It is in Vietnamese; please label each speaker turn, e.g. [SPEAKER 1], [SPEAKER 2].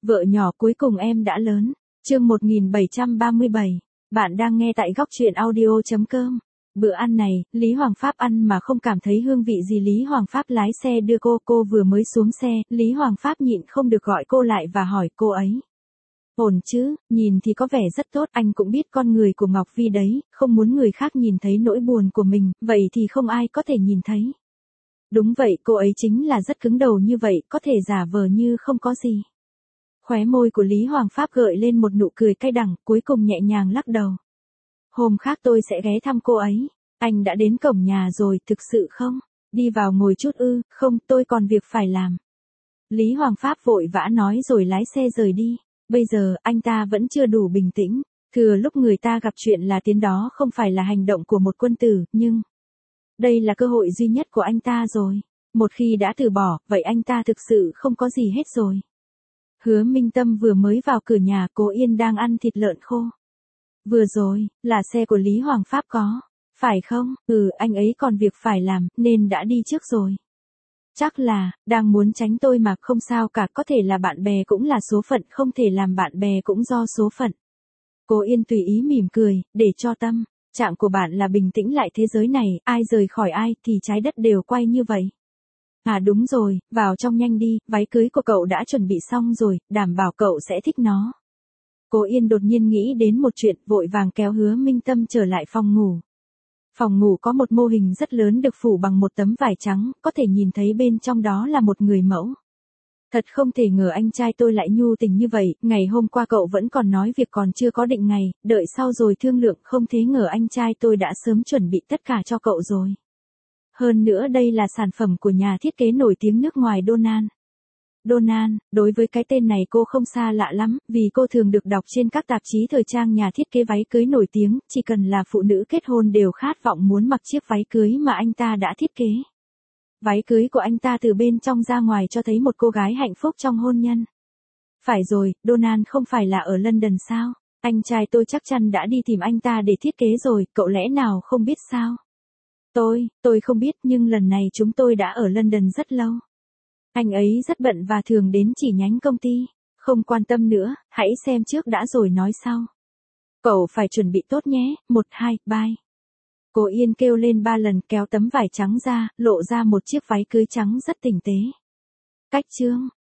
[SPEAKER 1] Vợ nhỏ cuối cùng em đã lớn. Chương 1737. Bạn đang nghe tại góc truyện audio.com. Bữa ăn này, Lý Hoàng Pháp ăn mà không cảm thấy hương vị gì. Lý Hoàng Pháp lái xe đưa cô vừa mới xuống xe, Lý Hoàng Pháp nhịn không được gọi cô lại và hỏi cô ấy. Ổn chứ, nhìn thì có vẻ rất tốt, anh cũng biết con người của Ngọc Vi đấy, không muốn người khác nhìn thấy nỗi buồn của mình, vậy thì không ai có thể nhìn thấy. Đúng vậy, cô ấy chính là rất cứng đầu như vậy, có thể giả vờ như không có gì. Khóe môi của Lý Hoàng Pháp gợi lên một nụ cười cay đắng, cuối cùng nhẹ nhàng lắc đầu. Hôm khác tôi sẽ ghé thăm cô ấy. Anh đã đến cổng nhà rồi, thực sự không? Đi vào ngồi chút ư? Không, tôi còn việc phải làm. Lý Hoàng Pháp vội vã nói rồi lái xe rời đi. Bây giờ, anh ta vẫn chưa đủ bình tĩnh. Thừa lúc người ta gặp chuyện là tiến đó không phải là hành động của một quân tử, nhưng đây là cơ hội duy nhất của anh ta rồi. Một khi đã từ bỏ, vậy anh ta thực sự không có gì hết rồi. Hứa Minh Tâm vừa mới vào cửa nhà, cô Yên đang ăn thịt lợn khô. Vừa rồi, là xe của Lý Hoàng Pháp có, phải không? Anh ấy còn việc phải làm, nên đã đi trước rồi. Chắc là, đang muốn tránh tôi mà, không sao cả, có thể là bạn bè cũng là số phận, không thể làm bạn bè cũng do số phận. Cô Yên tùy ý mỉm cười, để cho tâm trạng của bạn là bình tĩnh lại, thế giới này, ai rời khỏi ai thì trái đất đều quay như vậy. À đúng rồi, vào trong nhanh đi, váy cưới của cậu đã chuẩn bị xong rồi, đảm bảo cậu sẽ thích nó. Cô Yên đột nhiên nghĩ đến một chuyện, vội vàng kéo Hứa Minh Tâm trở lại phòng ngủ. Phòng ngủ có một mô hình rất lớn được phủ bằng một tấm vải trắng, có thể nhìn thấy bên trong đó là một người mẫu. Thật không thể ngờ anh trai tôi lại nhu tình như vậy, ngày hôm qua cậu vẫn còn nói việc còn chưa có định ngày, đợi sau rồi thương lượng, không thế ngờ anh trai tôi đã sớm chuẩn bị tất cả cho cậu rồi. Hơn nữa đây là sản phẩm của nhà thiết kế nổi tiếng nước ngoài Donan. Donan, đối với cái tên này cô không xa lạ lắm, vì cô thường được đọc trên các tạp chí thời trang nhà thiết kế váy cưới nổi tiếng, chỉ cần là phụ nữ kết hôn đều khát vọng muốn mặc chiếc váy cưới mà anh ta đã thiết kế. Váy cưới của anh ta từ bên trong ra ngoài cho thấy một cô gái hạnh phúc trong hôn nhân. Phải rồi, Donan không phải là ở London sao? Anh trai tôi chắc chắn đã đi tìm anh ta để thiết kế rồi, cậu lẽ nào không biết sao? Tôi không biết, nhưng lần này chúng tôi đã ở London rất lâu. Anh ấy rất bận và thường đến chỉ nhánh công ty. Không quan tâm nữa, hãy xem trước đã rồi nói sau. Cậu phải chuẩn bị tốt nhé, 1, 2, bye. Cô Yên kêu lên 3 lần, kéo tấm vải trắng ra, lộ ra một chiếc váy cưới trắng rất tinh tế. Cách chương.